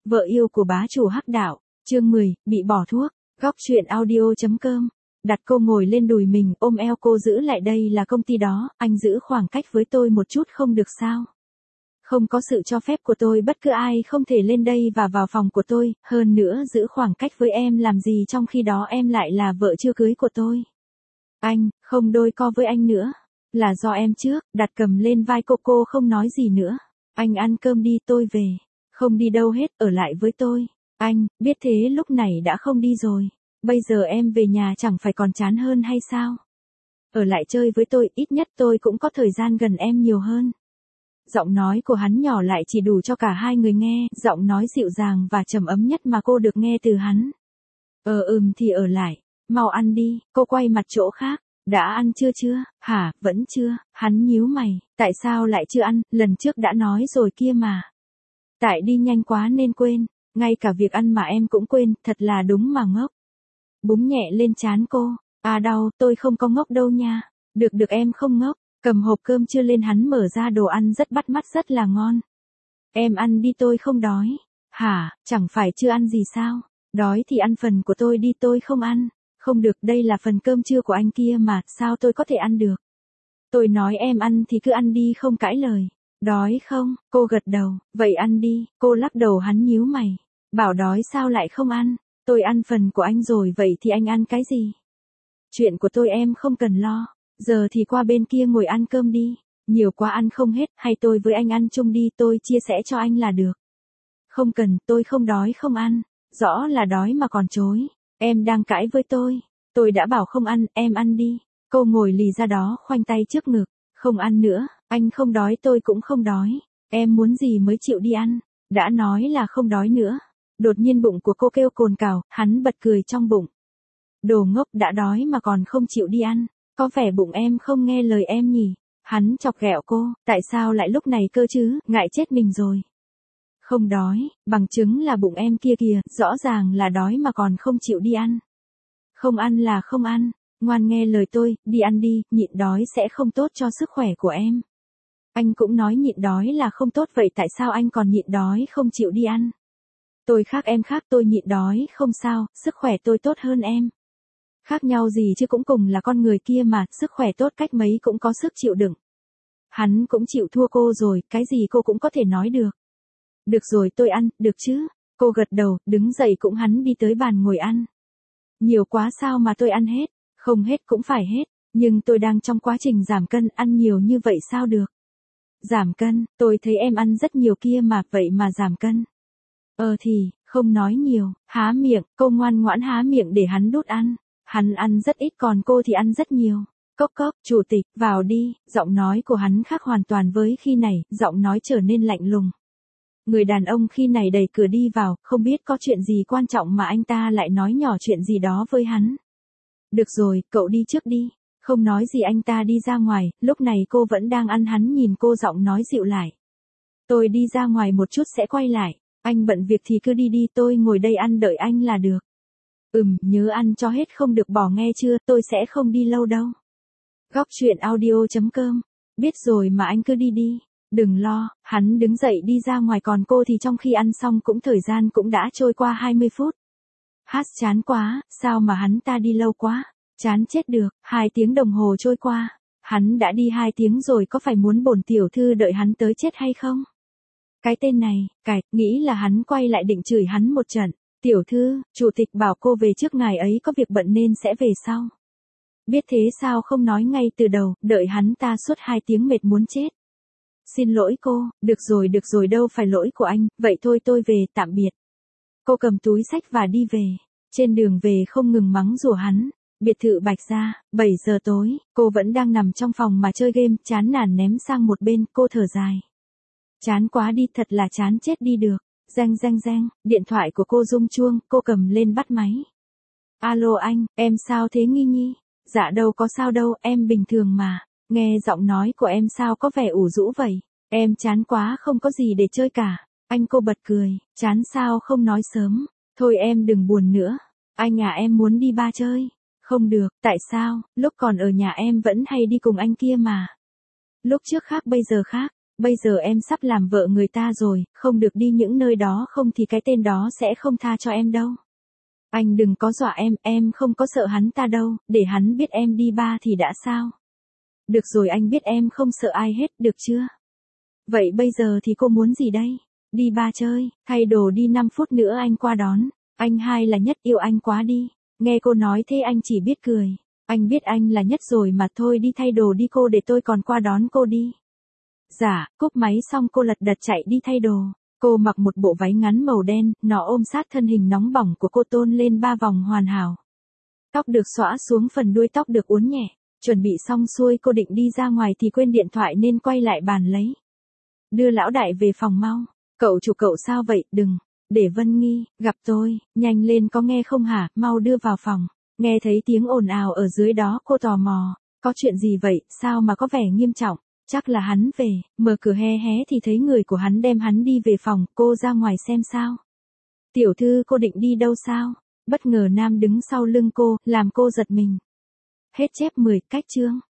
Vợ yêu của bá chủ hắc đạo, chương 10, bị bỏ thuốc, góc chuyện audio.com. Đặt cô ngồi lên đùi mình, ôm eo cô giữ lại, đây là công ty đó, anh giữ khoảng cách với tôi một chút không được sao? Không có sự cho phép của tôi bất cứ ai không thể lên đây và vào phòng của tôi, hơn nữa giữ khoảng cách với em làm gì trong khi đó em lại là vợ chưa cưới của tôi. Anh, không đôi co với anh nữa. Là do em trước, đặt cầm lên vai cô không nói gì nữa. Anh ăn cơm đi, tôi về. Không đi đâu hết, ở lại với tôi. Anh, biết thế lúc này đã không đi rồi. Bây giờ em về nhà chẳng phải còn chán hơn hay sao? Ở lại chơi với tôi, ít nhất tôi cũng có thời gian gần em nhiều hơn. Giọng nói của hắn nhỏ lại chỉ đủ cho cả hai người nghe, giọng nói dịu dàng và trầm ấm nhất mà cô được nghe từ hắn. Thì ở lại, mau ăn đi, cô quay mặt chỗ khác. Đã ăn chưa? Hả, vẫn chưa, hắn nhíu mày, tại sao lại chưa ăn, lần trước đã nói rồi kia mà. Tại đi nhanh quá nên quên, ngay cả việc ăn mà em cũng quên, thật là đúng mà ngốc. Búng nhẹ lên trán cô, đau, tôi không có ngốc đâu nha. Được em không ngốc, cầm hộp cơm trưa lên, hắn mở ra đồ ăn rất bắt mắt, rất là ngon. Em ăn đi, tôi không đói. Hả, chẳng phải chưa ăn gì sao? Đói thì ăn phần của tôi đi, tôi không ăn. Không được, đây là phần cơm trưa của anh kia mà, sao tôi có thể ăn được? Tôi nói em ăn thì cứ ăn đi, không cãi lời. Đói không? Cô gật đầu, vậy ăn đi, cô lắc đầu, hắn nhíu mày. Bảo đói sao lại không ăn? Tôi ăn phần của anh rồi, vậy thì anh ăn cái gì? Chuyện của tôi em không cần lo, giờ thì qua bên kia ngồi ăn cơm đi. Nhiều quá ăn không hết, hay tôi với anh ăn chung đi, tôi chia sẻ cho anh là được. Không cần, tôi không đói không ăn. Rõ là đói mà còn chối. Em đang cãi với tôi đã bảo không ăn, em ăn đi. Cô ngồi lì ra đó, khoanh tay trước ngực. Không ăn nữa, anh không đói, tôi cũng không đói. Em muốn gì mới chịu đi ăn. Đã nói là không đói nữa. Đột nhiên bụng của cô kêu cồn cào, hắn bật cười trong bụng. Đồ ngốc, đã đói mà còn không chịu đi ăn. Có vẻ bụng em không nghe lời em nhỉ. Hắn chọc ghẹo cô, tại sao lại lúc này cơ chứ, ngại chết mình rồi. Không đói, bằng chứng là bụng em kia kìa, rõ ràng là đói mà còn không chịu đi ăn. Không ăn là không ăn, ngoan nghe lời tôi, đi ăn đi, nhịn đói sẽ không tốt cho sức khỏe của em. Anh cũng nói nhịn đói là không tốt, vậy tại sao anh còn nhịn đói không chịu đi ăn? Tôi khác em khác, tôi nhịn đói không sao, sức khỏe tôi tốt hơn em. Khác nhau gì chứ, cũng cùng là con người kia mà, sức khỏe tốt cách mấy cũng có sức chịu đựng. Hắn cũng chịu thua cô rồi, cái gì cô cũng có thể nói được. Được rồi, tôi ăn, được chứ? Cô gật đầu, đứng dậy cũng hắn đi tới bàn ngồi ăn. Nhiều quá sao mà tôi ăn hết? Không hết cũng phải hết, nhưng tôi đang trong quá trình giảm cân, ăn nhiều như vậy sao được? Giảm cân, tôi thấy em ăn rất nhiều kia mà, vậy mà giảm cân. Thì, không nói nhiều, há miệng, cô ngoan ngoãn há miệng để hắn đút ăn. Hắn ăn rất ít còn cô thì ăn rất nhiều. Cốc, chủ tịch, vào đi, giọng nói của hắn khác hoàn toàn với khi này, giọng nói trở nên lạnh lùng. Người đàn ông khi này đẩy cửa đi vào, không biết có chuyện gì quan trọng mà anh ta lại nói nhỏ chuyện gì đó với hắn. Được rồi, cậu đi trước đi. Không nói gì anh ta đi ra ngoài, lúc này cô vẫn đang ăn, hắn nhìn cô, giọng nói dịu lại. Tôi đi ra ngoài một chút sẽ quay lại, anh bận việc thì cứ đi, tôi ngồi đây ăn đợi anh là được. Nhớ ăn cho hết không được bỏ nghe chưa, tôi sẽ không đi lâu đâu. Góc chuyện audio.com. Biết rồi mà anh cứ đi. Đừng lo, hắn đứng dậy đi ra ngoài, còn cô thì trong khi ăn xong cũng thời gian cũng đã trôi qua 20 phút. Chán quá, sao mà hắn ta đi lâu quá, chán chết được, 2 tiếng đồng hồ trôi qua. Hắn đã đi 2 tiếng rồi, có phải muốn bổn tiểu thư đợi hắn tới chết hay không? Cái tên này, nghĩ là hắn quay lại định chửi hắn một trận. Tiểu thư, chủ tịch bảo cô về trước, ngài ấy có việc bận nên sẽ về sau. Biết thế sao không nói ngay từ đầu, đợi hắn ta suốt 2 tiếng mệt muốn chết. Xin lỗi cô, được rồi, đâu phải lỗi của anh, vậy thôi tôi về, tạm biệt. Cô cầm túi xách và đi về. Trên đường về không ngừng mắng rủa hắn. Biệt thự Bạch Gia, 7 giờ tối, cô vẫn đang nằm trong phòng mà chơi game, chán nản ném sang một bên, cô thở dài. Chán quá đi, thật là chán chết đi được. Reng, điện thoại của cô rung chuông, cô cầm lên bắt máy. Alo anh, em sao thế Nghi Nhi? Dạ đâu có sao đâu, em bình thường mà. Nghe giọng nói của em sao có vẻ ủ rũ vậy? Em chán quá, không có gì để chơi cả. Cô bật cười, chán sao không nói sớm? Thôi em đừng buồn nữa. Anh em muốn đi bar chơi. Không được, tại sao? Lúc còn ở nhà em vẫn hay đi cùng anh kia mà. Lúc trước khác bây giờ khác. Bây giờ em sắp làm vợ người ta rồi, không được đi những nơi đó không thì cái tên đó sẽ không tha cho em đâu. Anh đừng có dọa em không có sợ hắn ta đâu, để hắn biết em đi ba thì đã sao. Được rồi anh biết em không sợ ai hết, được chưa? Vậy bây giờ thì cô muốn gì đây? Đi ba chơi, thay đồ đi 5 phút nữa anh qua đón. Anh hai là nhất yêu anh quá đi. Nghe cô nói thế anh chỉ biết cười. Anh biết anh là nhất rồi mà thôi đi thay đồ đi cô để tôi còn qua đón cô đi. Dạ, cúp máy xong cô lật đật chạy đi thay đồ. Cô mặc một bộ váy ngắn màu đen, nó ôm sát thân hình nóng bỏng của cô tôn lên 3 vòng hoàn hảo. Tóc được xõa xuống phần đuôi tóc được uốn nhẹ. Chuẩn bị xong xuôi cô định đi ra ngoài thì quên điện thoại nên quay lại bàn lấy. Đưa lão đại về phòng mau. Cậu chủ cậu sao vậy, đừng. Để Vân Nghi, gặp tôi, nhanh lên có nghe không hả, mau đưa vào phòng. Nghe thấy tiếng ồn ào ở dưới đó cô tò mò. Có chuyện gì vậy, sao mà có vẻ nghiêm trọng? Chắc là hắn về, mở cửa hé hé thì thấy người của hắn đem hắn đi về phòng, cô ra ngoài xem sao. Tiểu thư cô định đi đâu sao? Bất ngờ nam đứng sau lưng cô, làm cô giật mình. Hết chép 10 cách chương.